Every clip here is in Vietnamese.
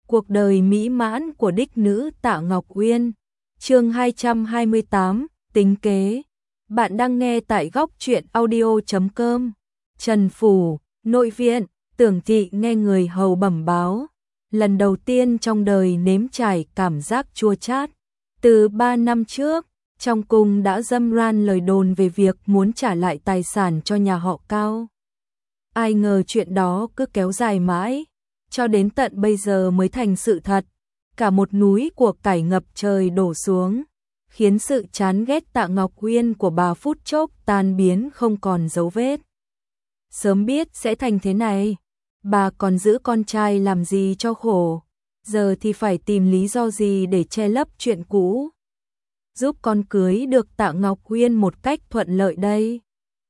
Cuộc đời mỹ mãn của đích nữ Tạ Ngọc Uyên. Chương 228, tính kế. Bạn đang nghe tại góc truyện audio.com. Trần Phủ, nội viện, Tưởng Thị nghe người hầu bẩm báo, lần đầu tiên trong đời nếm trải cảm giác chua chát. Từ 3 năm trước, trong cung đã râm ran lời đồn về việc muốn trả lại tài sản cho nhà họ Cao. Ai ngờ chuyện đó cứ kéo dài mãi, cho đến tận bây giờ mới thành sự thật. Cả một núi của cải ngập trời đổ xuống, khiến sự chán ghét Tạ Ngọc Uyên của bà phút chốc tan biến không còn dấu vết. Sớm biết sẽ thành thế này, bà còn giữ con trai làm gì cho khổ, giờ thì phải tìm lý do gì để che lấp chuyện cũ, giúp con cưới được Tạ Ngọc Uyên một cách thuận lợi đây.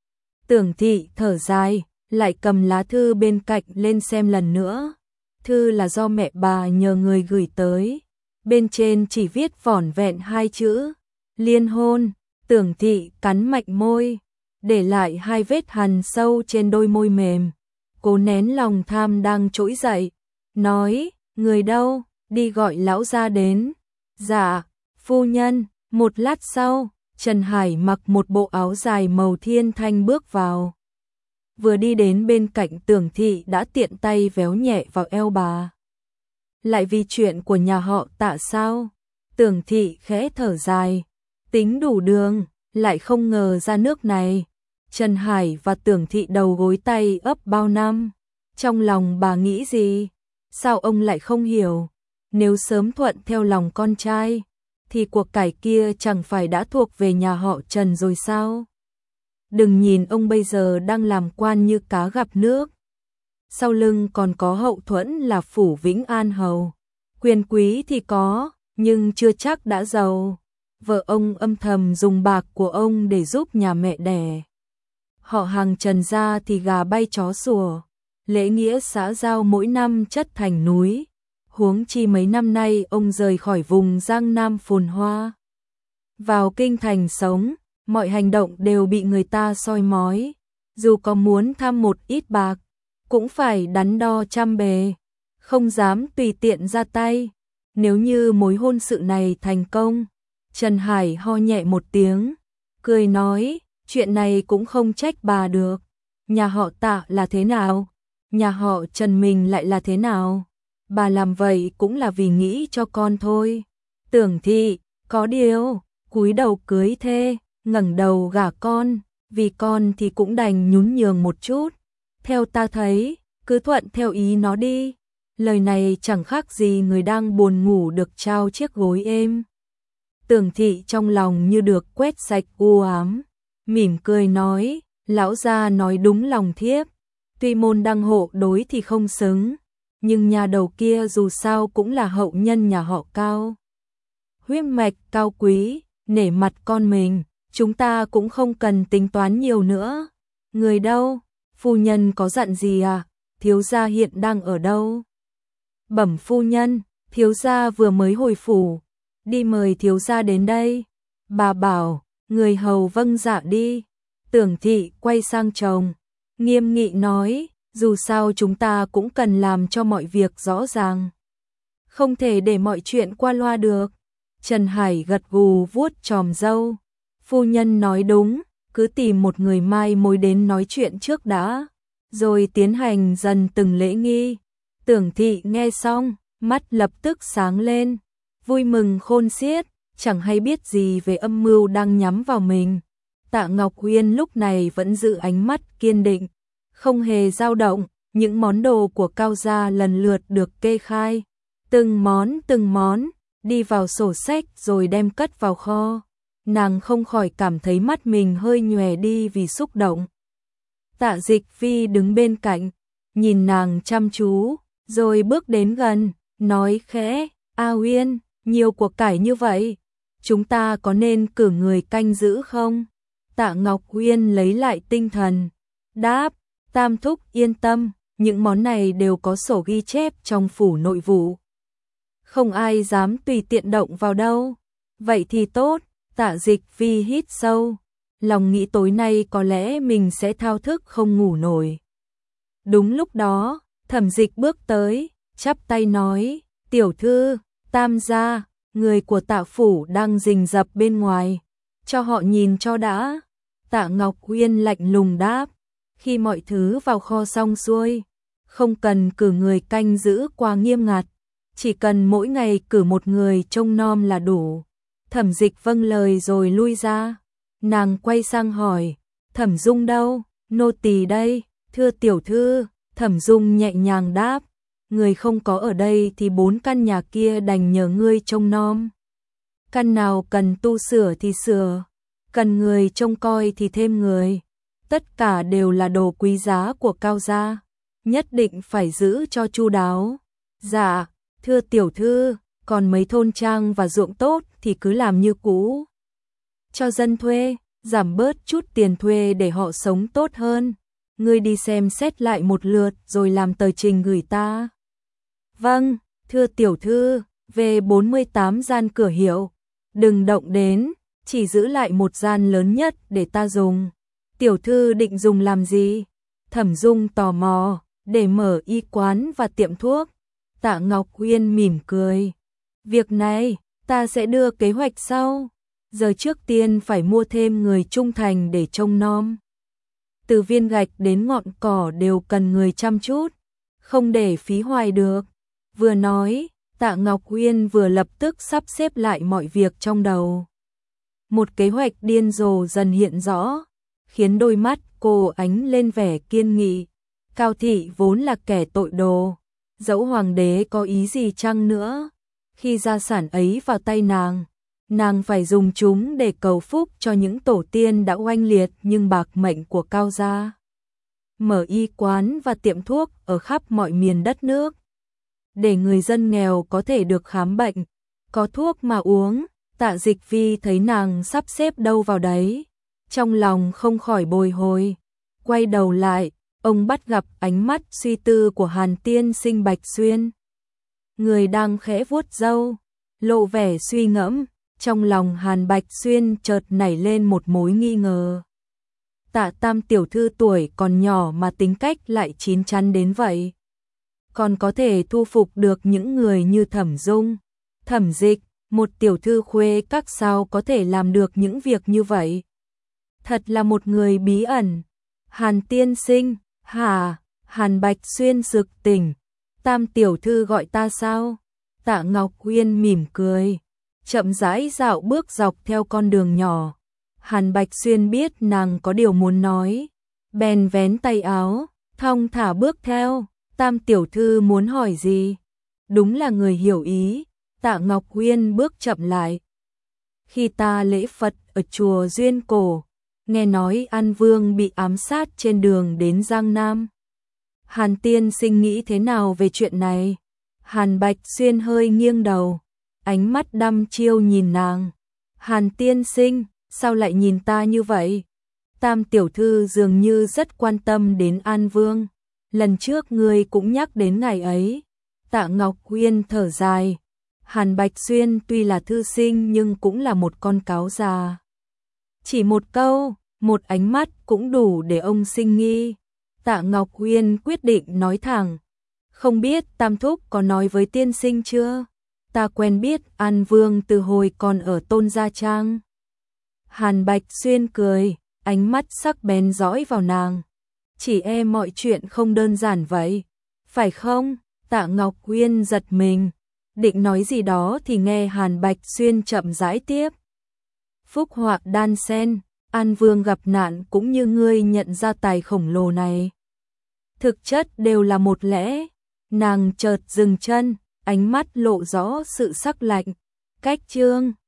Tưởng Thị thở dài, lại cầm lá thư bên cạnh lên xem lần nữa. Thư là do mẹ bà nhờ người gửi tới, bên trên chỉ viết vỏn vẹn 2 chữ liên hôn. Tưởng Thị cắn mạnh môi, để lại 2 vết hằn sâu trên đôi môi mềm, cố nén lòng tham đang trỗi dậy, nói: người đâu, đi gọi lão gia đến. Dạ, phu nhân. Một lát sau, Trần Hải mặc một bộ áo dài màu thiên thanh bước vào. Vừa đi đến bên cạnh Tưởng Thị đã tiện tay véo nhẹ vào eo bà. Lại vì chuyện của nhà họ Tạ sao? Tưởng Thị khẽ thở dài, tính đủ đường, lại không ngờ ra nước này. Trần Hải và Tưởng Thị đầu gối tay ấp bao năm, trong lòng bà nghĩ gì? Sao ông lại không hiểu? Nếu sớm thuận theo lòng con trai, thì cuộc cải kia chẳng phải đã thuộc về nhà họ Trần rồi sao? Đừng nhìn ông bây giờ đang làm quan như cá gặp nước, sau lưng còn có hậu thuẫn là phủ Vĩnh An hầu. Quyền quý thì có, nhưng chưa chắc đã giàu. Vợ ông âm thầm dùng bạc của ông để giúp nhà mẹ đẻ. Họ hàng Trần gia thì gà bay chó sủa, lễ nghĩa xã giao mỗi năm chất thành núi. Huống chi mấy năm nay ông rời khỏi vùng Giang Nam phồn hoa, vào kinh thành sống, mọi hành động đều bị người ta soi mói. Dù có muốn tham một ít bạc, cũng phải đắn đo trăm bề, không dám tùy tiện ra tay. Nếu như mối hôn sự này thành công, Trần Hải ho nhẹ một tiếng, cười nói: chuyện này cũng không trách bà được. Nhà họ Tạ là thế nào, nhà họ Trần mình lại là thế nào? Bà làm vậy cũng là vì nghĩ cho con thôi. Tưởng Thị có điều cúi đầu cưới thê, ngẩng đầu gả con, vì con thì cũng đành nhún nhường một chút. Theo ta thấy, cứ thuận theo ý nó đi. Lời này chẳng khác gì người đang buồn ngủ được trao chiếc gối êm. Tưởng Thị trong lòng như được quét sạch u ám, mỉm cười nói: lão gia nói đúng lòng thiếp. Tuy môn đăng hộ đối thì không xứng, nhưng nhà đầu kia dù sao cũng là hậu nhân nhà họ Cao, huyết mạch cao quý, nể mặt con mình, chúng ta cũng không cần tính toán nhiều nữa. Người đâu, phu nhân có dặn gì à? Thiếu gia hiện đang ở đâu? Bẩm phu nhân, thiếu gia vừa mới hồi phủ, đi mời thiếu gia đến đây. Bà bảo người hầu vâng dạ đi. Tưởng Thị quay sang chồng, nghiêm nghị nói: dù sao chúng ta cũng cần làm cho mọi việc rõ ràng, không thể để mọi chuyện qua loa được. Trần Hải gật gù vuốt chòm râu, phu nhân nói đúng, cứ tìm một người mai mối đến nói chuyện trước đã, rồi tiến hành dần từng lễ nghi. Tưởng Thị nghe xong, mắt lập tức sáng lên, vui mừng khôn xiết, chẳng hay biết gì về âm mưu đang nhắm vào mình. Tạ Ngọc Uyên lúc này vẫn giữ ánh mắt kiên định, không hề dao động. Những món đồ của Cao gia lần lượt được kê khai, từng món đi vào sổ sách rồi đem cất vào kho. Nàng không khỏi cảm thấy mắt mình hơi nhòe đi vì xúc động. Tạ Dịch Phi đứng bên cạnh, nhìn nàng chăm chú, rồi bước đến gần, nói khẽ: A Uyên, nhiều của cải như vậy, chúng ta có nên cử người canh giữ không? Tạ Ngọc Uyên lấy lại tinh thần, đáp: Tam thúc yên tâm, những món này đều có sổ ghi chép trong phủ nội vụ, không ai dám tùy tiện động vào đâu. Vậy thì tốt. Tạ Dịch Phi hít sâu, lòng nghĩ tối nay có lẽ mình sẽ thao thức không ngủ nổi. Đúng lúc đó, Thẩm Dịch bước tới, chắp tay nói: Tiểu thư, Tam gia, người của Tạ phủ đang rình rập bên ngoài, cho họ nhìn cho đã. Tạ Ngọc Uyên lạnh lùng đáp, khi mọi thứ vào kho xong xuôi, không cần cử người canh giữ quá nghiêm ngặt, chỉ cần mỗi ngày cử một người trông nom là đủ. Thẩm Dịch vâng lời rồi lui ra. Nàng quay sang hỏi, Thẩm Dung đâu? Nô tỳ đây, thưa tiểu thư. Thẩm Dung nhẹ nhàng đáp, người không có ở đây thì 4 căn nhà kia đành nhờ ngươi trông nom. Căn nào cần tu sửa thì sửa, cần người trông coi thì thêm người. Tất cả đều là đồ quý giá của Cao gia, nhất định phải giữ cho chu đáo. Dạ, thưa tiểu thư, còn mấy thôn trang và ruộng tốt thì cứ làm như cũ. Cho dân thuê, giảm bớt chút tiền thuê để họ sống tốt hơn. Ngươi đi xem xét lại một lượt rồi làm tờ trình gửi ta. Vâng, thưa tiểu thư, về 48 gian cửa hiệu, đừng động đến, chỉ giữ lại một gian lớn nhất để ta dùng. Tiểu thư định dùng làm gì? Thẩm Dung tò mò, để mở y quán và tiệm thuốc. Tạ Ngọc Uyên mỉm cười. Việc này, ta sẽ đưa kế hoạch sau. Giờ trước tiên phải mua thêm người trung thành để trông nom. Từ viên gạch đến ngọn cỏ đều cần người chăm chút, không để phí hoài được. Vừa nói, Tạ Ngọc Uyên vừa lập tức sắp xếp lại mọi việc trong đầu. Một kế hoạch điên rồ dần hiện rõ, khiến đôi mắt cô ánh lên vẻ kiên nghị. Cao thị vốn là kẻ tội đồ, dẫu hoàng đế có ý gì chăng nữa, khi gia sản ấy vào tay nàng phải dùng chúng để cầu phúc cho những tổ tiên đã oanh liệt nhưng bạc mệnh của Cao gia. Mở y quán và tiệm thuốc ở khắp mọi miền đất nước, để người dân nghèo có thể được khám bệnh, có thuốc mà uống. Tạ Dịch Vi thấy nàng sắp xếp đâu vào đấy, trong lòng không khỏi bồi hồi. Quay đầu lại, ông bắt gặp ánh mắt suy tư của Hàn tiên sinh Bạch Xuyên. Người đang khẽ vuốt râu, lộ vẻ suy ngẫm. Trong lòng Hàn Bạch Xuyên chợt nảy lên một mối nghi ngờ. Tạ Tam tiểu thư tuổi còn nhỏ mà tính cách lại chín chắn đến vậy, còn có thể thu phục được những người như Thẩm Dung, Thẩm Dịch, một tiểu thư khuê các sao có thể làm được những việc như vậy. Thật là một người bí ẩn. Hàn tiên sinh, hả? Hàn Bạch Xuyên sực tỉnh. Tam tiểu thư gọi ta sao? Tạ Ngọc Uyên mỉm cười, chậm rãi dạo bước dọc theo con đường nhỏ. Hàn Bạch Xuyên biết nàng có điều muốn nói, bèn vén tay áo, thong thả bước theo. Tam tiểu thư muốn hỏi gì? Đúng là người hiểu ý. Tạ Ngọc Uyên bước chậm lại. Khi ta lễ Phật ở chùa Duyên Cổ, nghe nói An Vương bị ám sát trên đường đến Giang Nam. Hàn tiên sinh nghĩ thế nào về chuyện này? Hàn Bạch Xuyên hơi nghiêng đầu, ánh mắt đăm chiêu nhìn nàng. Hàn tiên sinh, sao lại nhìn ta như vậy? Tam tiểu thư dường như rất quan tâm đến An Vương. Lần trước ngươi cũng nhắc đến ngày ấy. Tạ Ngọc Uyên thở dài. Hàn Bạch Xuyên tuy là thư sinh nhưng cũng là một con cáo già. Chỉ một câu, một ánh mắt cũng đủ để ông sinh nghi. Tạ Ngọc Uyên quyết định nói thẳng. Không biết Tam thúc có nói với tiên sinh chưa? Ta quen biết An Vương từ hồi còn ở Tôn Gia Trang. Hàn Bạch Xuyên cười, ánh mắt sắc bén dõi vào nàng. Chỉ e mọi chuyện không đơn giản vậy, phải không? Tạ Ngọc Uyên giật mình, định nói gì đó thì nghe Hàn Bạch Xuyên chậm rãi tiếp. Phúc họa đan sen, An Vương gặp nạn cũng như ngươi nhận ra tài khổng lồ này. Thực chất đều là một lẽ. Nàng chợt dừng chân, ánh mắt lộ rõ sự sắc lạnh. Cách chương